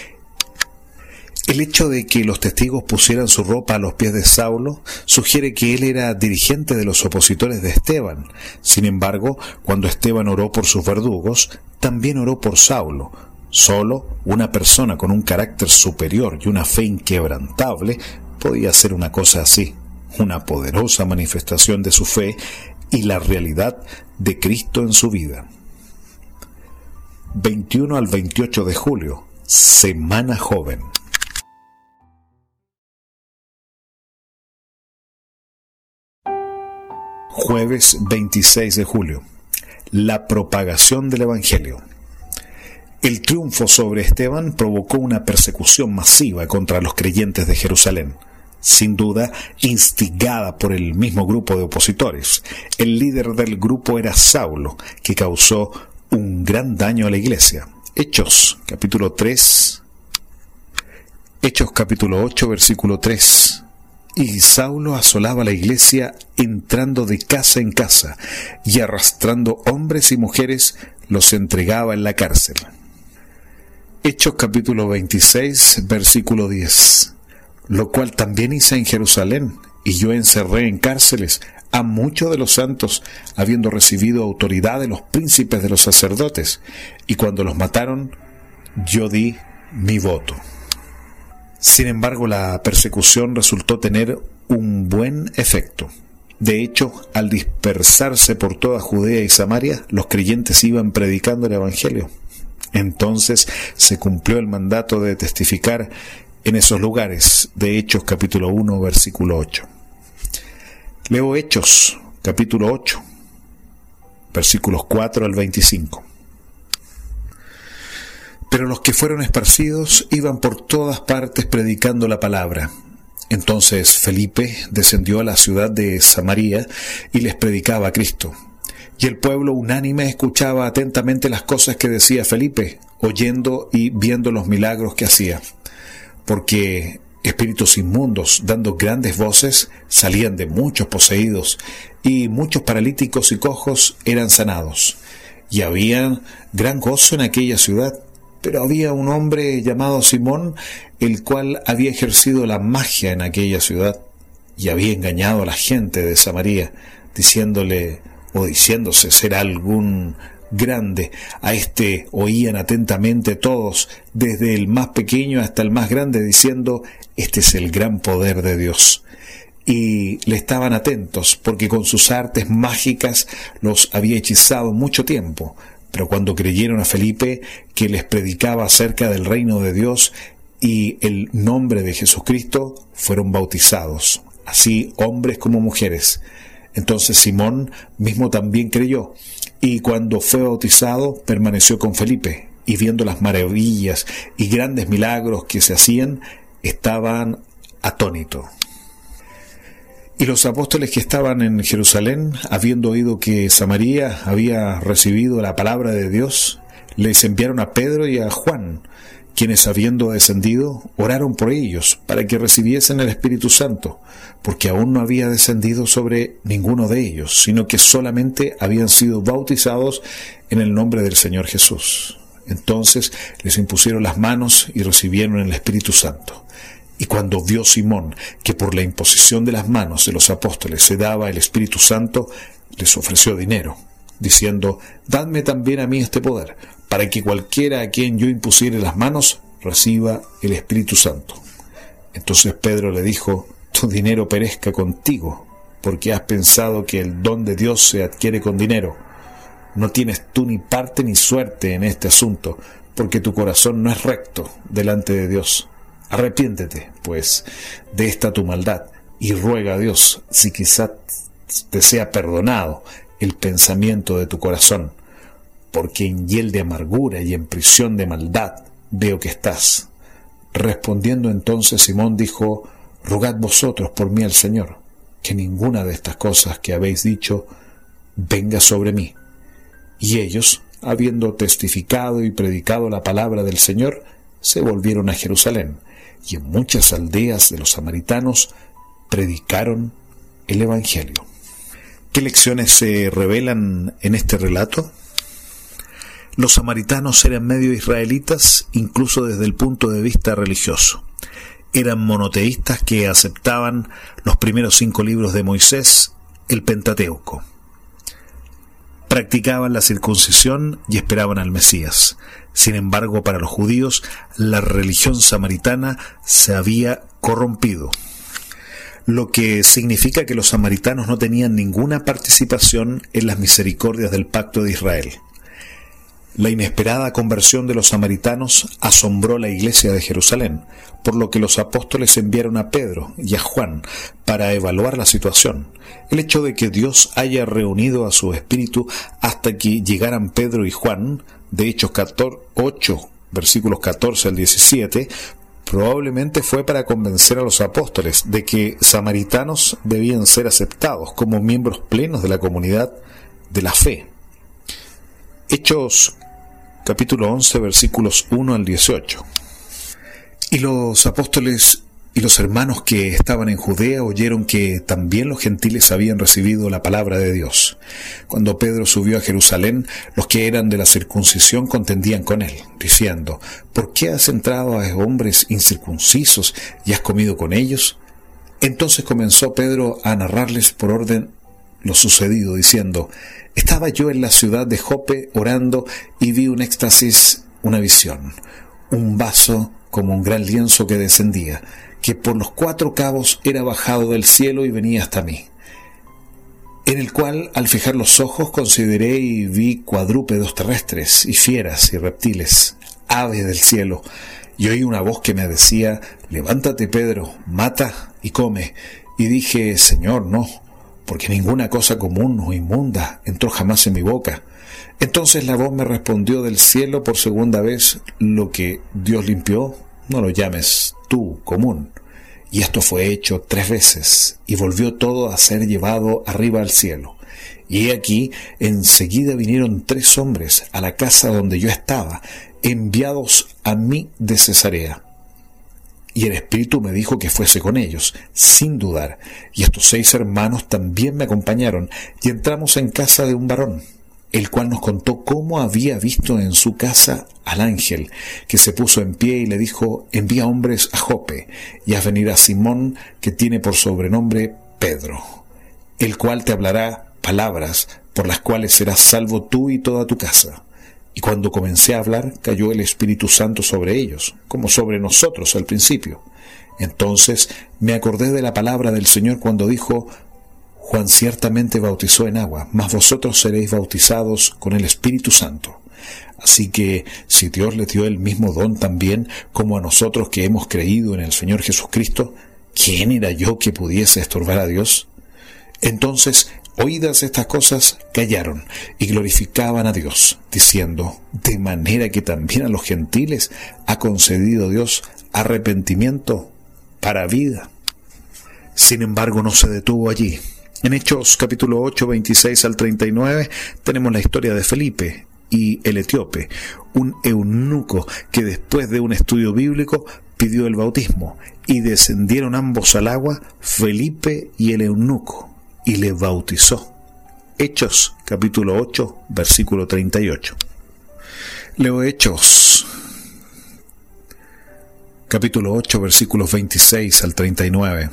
[SPEAKER 1] El hecho de que los testigos pusieran su ropa a los pies de Saulo sugiere que él era dirigente de los opositores de Esteban. Sin embargo, cuando Esteban oró por sus verdugos, también oró por Saulo. Solo una persona con un carácter superior y una fe inquebrantable podía hacer una cosa así, una poderosa manifestación de su fe y la realidad de Cristo en su vida. veintiuno al veintiocho de julio, Semana Joven. Jueves veintiséis de julio, la propagación del Evangelio. El triunfo sobre Esteban provocó una persecución masiva contra los creyentes de Jerusalén, sin duda instigada por el mismo grupo de opositores. El líder del grupo era Saulo, que causó un gran daño a la iglesia. Hechos, capítulo tres, Hechos capítulo ocho, versículo tres. Y Saulo asolaba la iglesia entrando de casa en casa y arrastrando hombres y mujeres los entregaba en la cárcel. Hechos capítulo veintiséis, versículo diez. Lo cual también hice en Jerusalén, y yo encerré en cárceles a muchos de los santos, habiendo recibido autoridad de los príncipes de los sacerdotes, y cuando los mataron, yo di mi voto. Sin embargo, la persecución resultó tener un buen efecto. De hecho, al dispersarse por toda Judea y Samaria, los creyentes iban predicando el Evangelio. Entonces se cumplió el mandato de testificar en esos lugares, de Hechos capítulo uno, versículo ocho. Leo Hechos capítulo ocho, versículos cuatro al veinticinco. Pero los que fueron esparcidos iban por todas partes predicando la palabra. Entonces Felipe descendió a la ciudad de Samaria y les predicaba a Cristo. Y el pueblo unánime escuchaba atentamente las cosas que decía Felipe, oyendo y viendo los milagros que hacía. Porque espíritus inmundos, dando grandes voces, salían de muchos poseídos, y muchos paralíticos y cojos eran sanados. Y había gran gozo en aquella ciudad. Pero había un hombre llamado Simón, el cual había ejercido la magia en aquella ciudad, y había engañado a la gente de Samaria, diciéndole o diciéndose ser algún grande. A este oían atentamente todos, desde el más pequeño hasta el más grande, diciendo: este es el gran poder de Dios. Y le estaban atentos, porque con sus artes mágicas los había hechizado mucho tiempo. Pero cuando creyeron a Felipe, que les predicaba acerca del reino de Dios y el nombre de Jesucristo, fueron bautizados, así hombres como mujeres. Entonces Simón mismo también creyó, y cuando fue bautizado permaneció con Felipe, y viendo las maravillas y grandes milagros que se hacían, estaban atónito. Y los apóstoles que estaban en Jerusalén, habiendo oído que Samaria había recibido la palabra de Dios, les enviaron a Pedro y a Juan, quienes habiendo descendido, oraron por ellos, para que recibiesen el Espíritu Santo, porque aún no había descendido sobre ninguno de ellos, sino que solamente habían sido bautizados en el nombre del Señor Jesús. Entonces les impusieron las manos y recibieron el Espíritu Santo. Y cuando vio Simón que por la imposición de las manos de los apóstoles se daba el Espíritu Santo, les ofreció dinero, diciendo: «Dadme también a mí este poder, para que cualquiera a quien yo impusiere las manos reciba el Espíritu Santo». Entonces Pedro le dijo: «Tu dinero perezca contigo, porque has pensado que el don de Dios se adquiere con dinero. No tienes tú ni parte ni suerte en este asunto, porque tu corazón no es recto delante de Dios. Arrepiéntete, pues, de esta tu maldad, y ruega a Dios, si quizá te sea perdonado el pensamiento de tu corazón, porque en hiel de amargura y en prisión de maldad veo que estás». Respondiendo entonces Simón dijo: «Rogad vosotros por mí al Señor, que ninguna de estas cosas que habéis dicho venga sobre mí». Y ellos, habiendo testificado y predicado la palabra del Señor, se volvieron a Jerusalén, y en muchas aldeas de los samaritanos predicaron el Evangelio. ¿Qué lecciones se revelan en este relato? Los samaritanos eran medio israelitas, incluso desde el punto de vista religioso. Eran monoteístas que aceptaban los primeros cinco libros de Moisés, el Pentateuco. Practicaban la circuncisión y esperaban al Mesías. Sin embargo, para los judíos, la religión samaritana se había corrompido, lo que significa que los samaritanos no tenían ninguna participación en las misericordias del pacto de Israel. La inesperada conversión de los samaritanos asombró la iglesia de Jerusalén, por lo que los apóstoles enviaron a Pedro y a Juan para evaluar la situación. El hecho de que Dios haya reunido a su espíritu hasta que llegaran Pedro y Juan, de Hechos ocho, versículos catorce al diecisiete, probablemente fue para convencer a los apóstoles de que samaritanos debían ser aceptados como miembros plenos de la comunidad de la fe. Hechos capítulo once, versículos uno al dieciocho. Y los apóstoles y los hermanos que estaban en Judea oyeron que también los gentiles habían recibido la palabra de Dios. Cuando Pedro subió a Jerusalén, los que eran de la circuncisión contendían con él, diciendo: «¿Por qué has entrado a hombres incircuncisos y has comido con ellos?». Entonces comenzó Pedro a narrarles por orden lo sucedido, diciendo: «Estaba yo en la ciudad de Jope orando y vi un éxtasis, una visión, un vaso como un gran lienzo que descendía, que por los cuatro cabos era bajado del cielo y venía hasta mí, en el cual al fijar los ojos consideré y vi cuadrúpedos terrestres y fieras y reptiles, aves del cielo, y oí una voz que me decía: «Levántate, Pedro, mata y come». Y dije: «Señor, no, porque ninguna cosa común o inmunda entró jamás en mi boca». Entonces la voz me respondió del cielo por segunda vez: «Lo que Dios limpió, no lo llames tú común». Y esto fue hecho tres veces, y volvió todo a ser llevado arriba al cielo. Y he aquí, enseguida vinieron tres hombres a la casa donde yo estaba, enviados a mí de Cesarea. Y el Espíritu me dijo que fuese con ellos, sin dudar. Y estos seis hermanos también me acompañaron, y entramos en casa de un varón, el cual nos contó cómo había visto en su casa al ángel, que se puso en pie y le dijo: «Envía hombres a Jope, y haz venir a Simón, que tiene por sobrenombre Pedro, el cual te hablará palabras por las cuales serás salvo tú y toda tu casa». Y cuando comencé a hablar, cayó el Espíritu Santo sobre ellos, como sobre nosotros al principio. Entonces me acordé de la palabra del Señor cuando dijo: «Juan ciertamente bautizó en agua, mas vosotros seréis bautizados con el Espíritu Santo». Así que, si Dios les dio el mismo don también como a nosotros que hemos creído en el Señor Jesucristo, ¿quién era yo que pudiese estorbar a Dios? Entonces, oídas estas cosas, callaron y glorificaban a Dios, diciendo: «De manera que también a los gentiles ha concedido Dios arrepentimiento para vida. Sin embargo, no se detuvo allí. En Hechos capítulo ocho, veintiséis al treinta y nueve, tenemos la historia de Felipe y el etíope, un eunuco que después de un estudio bíblico pidió el bautismo, y descendieron ambos al agua, Felipe y el eunuco, y le bautizó. Hechos capítulo ocho, versículo treinta y ocho. Leo Hechos capítulo ocho, versículos veintiséis al treinta y nueve.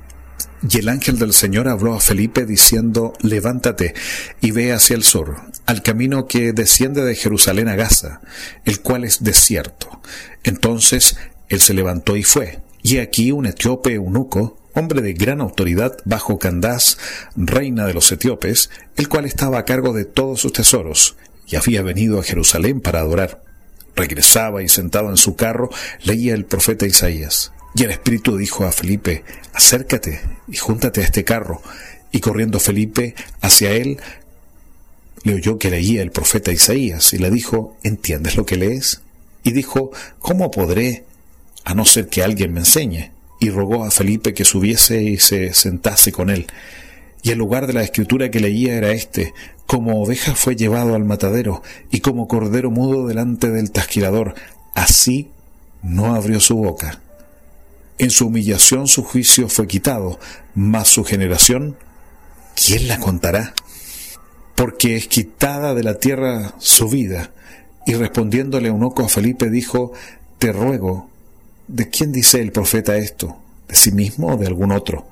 [SPEAKER 1] Y el ángel del Señor habló a Felipe diciendo: levántate y ve hacia el sur, al camino que desciende de Jerusalén a Gaza, el cual es desierto. Entonces él se levantó y fue. Y aquí un etíope eunuco, hombre de gran autoridad bajo Candás, reina de los etíopes, el cual estaba a cargo de todos sus tesoros, y había venido a Jerusalén para adorar. Regresaba y sentado en su carro leía el profeta Isaías. Y el Espíritu dijo a Felipe: acércate y júntate a este carro. Y corriendo Felipe hacia él, le oyó que leía el profeta Isaías, y le dijo: ¿entiendes lo que lees? Y dijo: ¿cómo podré, a no ser que alguien me enseñe? Y rogó a Felipe que subiese y se sentase con él. Y el lugar de la escritura que leía era este: como oveja fue llevado al matadero, y como cordero mudo delante del trasquilador, así no abrió su boca. En su humillación su juicio fue quitado, mas su generación, ¿quién la contará? Porque es quitada de la tierra su vida. Y respondiéndole eunuco a Felipe dijo: te ruego, ¿de quién dice el profeta esto? ¿De sí mismo o de algún otro?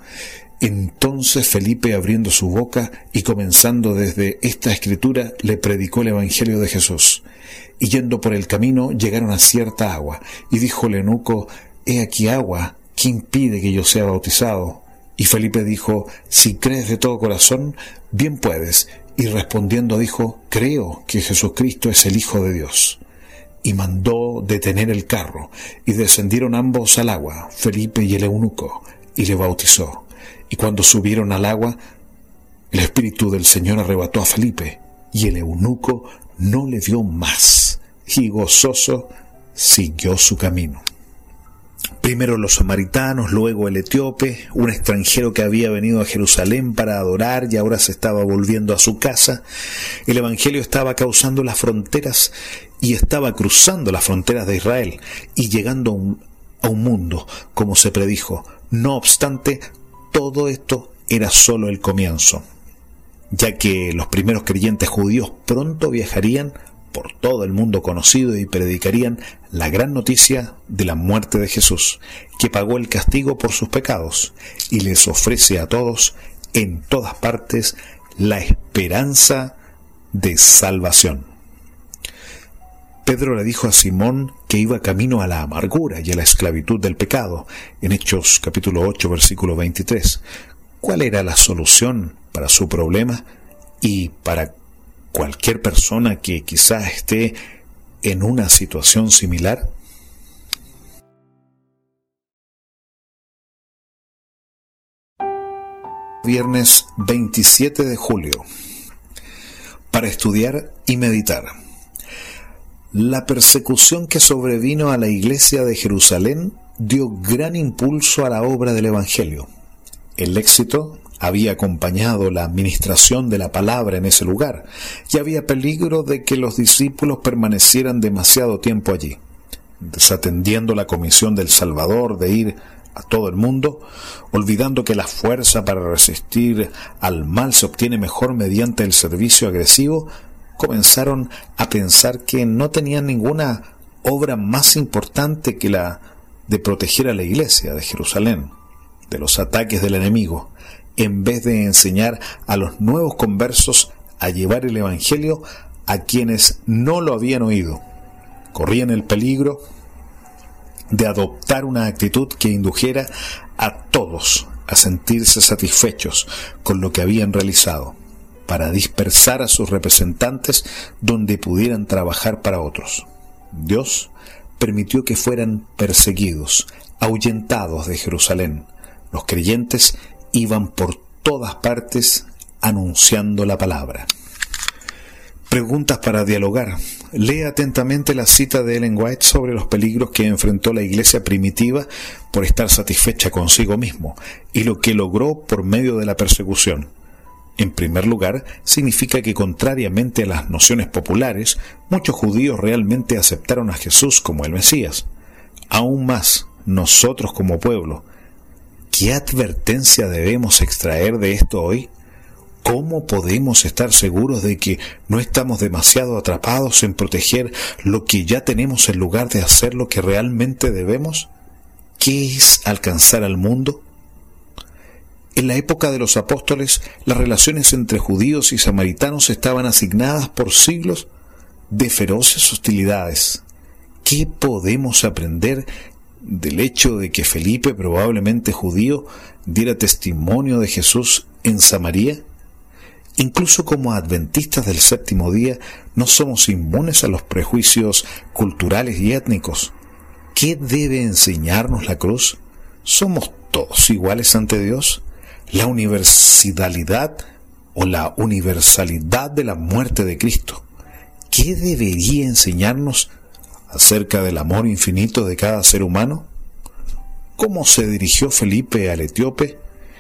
[SPEAKER 1] Entonces Felipe, abriendo su boca y comenzando desde esta escritura, le predicó el evangelio de Jesús. Y yendo por el camino llegaron a cierta agua, y dijo el eunuco: he aquí agua, ¿quién impide que yo sea bautizado? Y Felipe dijo: si crees de todo corazón, bien puedes. Y respondiendo dijo: creo que Jesucristo es el Hijo de Dios. Y mandó detener el carro, y descendieron ambos al agua, Felipe y el eunuco, y le bautizó. Y cuando subieron al agua, el Espíritu del Señor arrebató a Felipe, y el eunuco no le vio más, y gozoso siguió su camino. Primero los samaritanos, luego el etíope, un extranjero que había venido a Jerusalén para adorar y ahora se estaba volviendo a su casa. El evangelio estaba causando las fronteras y estaba cruzando las fronteras de Israel y llegando a un, a un mundo, como se predijo. No obstante, todo esto era solo el comienzo, ya que los primeros creyentes judíos pronto viajarían por todo el mundo conocido y predicarían la gran noticia de la muerte de Jesús, que pagó el castigo por sus pecados y les ofrece a todos en todas partes la esperanza de salvación. Pedro le dijo a Simón que iba camino a la amargura y a la esclavitud del pecado, en Hechos capítulo ocho, versículo veintitrés. ¿Cuál era la solución para su problema y para cualquier persona que quizás esté en una situación similar? Viernes veintisiete de julio, para estudiar y meditar. La persecución que sobrevino a la iglesia de Jerusalén dio gran impulso a la obra del Evangelio. El éxito había acompañado la administración de la palabra en ese lugar, y había peligro de que los discípulos permanecieran demasiado tiempo allí, desatendiendo la comisión del Salvador de ir a todo el mundo, olvidando que la fuerza para resistir al mal se obtiene mejor mediante el servicio agresivo. Comenzaron a pensar que no tenían ninguna obra más importante que la de proteger a la iglesia de Jerusalén de los ataques del enemigo, en vez de enseñar a los nuevos conversos a llevar el Evangelio a quienes no lo habían oído. Corrían el peligro de adoptar una actitud que indujera a todos a sentirse satisfechos con lo que habían realizado, para dispersar a sus representantes donde pudieran trabajar para otros. Dios permitió que fueran perseguidos, ahuyentados de Jerusalén. Los creyentes iban por todas partes anunciando la palabra. Preguntas para dialogar. Lee atentamente la cita de Ellen White sobre los peligros que enfrentó la iglesia primitiva por estar satisfecha consigo mismo y lo que logró por medio de la persecución. En primer lugar, significa que contrariamente a las nociones populares, muchos judíos realmente aceptaron a Jesús como el Mesías. Aún más, nosotros como pueblo, ¿qué advertencia debemos extraer de esto hoy? ¿Cómo podemos estar seguros de que no estamos demasiado atrapados en proteger lo que ya tenemos en lugar de hacer lo que realmente debemos? ¿Qué es alcanzar al mundo? En la época de los apóstoles, las relaciones entre judíos y samaritanos estaban asignadas por siglos de feroces hostilidades. ¿Qué podemos aprender del hecho de que Felipe, probablemente judío, diera testimonio de Jesús en Samaria? Incluso como adventistas del séptimo día, no somos inmunes a los prejuicios culturales y étnicos. ¿Qué debe enseñarnos la cruz? ¿Somos todos iguales ante Dios? La universalidad o la universalidad de la muerte de Cristo. ¿Qué debería enseñarnos acerca del amor infinito de cada ser humano? ¿Cómo se dirigió Felipe al etíope?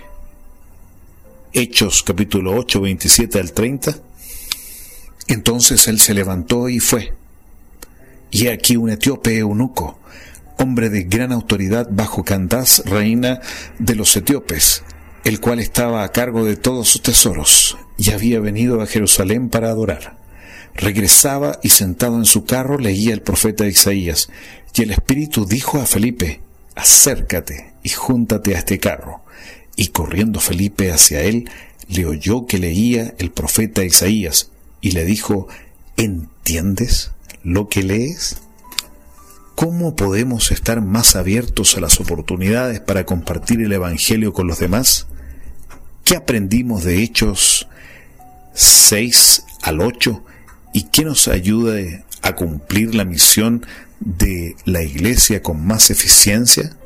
[SPEAKER 1] Hechos capítulo ocho, veintisiete al treinta. Entonces él se levantó y fue. Y aquí un etíope eunuco, hombre de gran autoridad bajo Candace, reina de los etíopes, el cual estaba a cargo de todos sus tesoros, y había venido a Jerusalén para adorar. Regresaba y sentado en su carro leía el profeta Isaías, y el Espíritu dijo a Felipe: acércate y júntate a este carro. Y corriendo Felipe hacia él, le oyó que leía el profeta Isaías, y le dijo: ¿entiendes lo que lees? ¿Cómo podemos estar más abiertos a las oportunidades para compartir el Evangelio con los demás? ¿Qué aprendimos de Hechos seis al ocho y qué nos ayuda a cumplir la misión de la Iglesia con más eficiencia?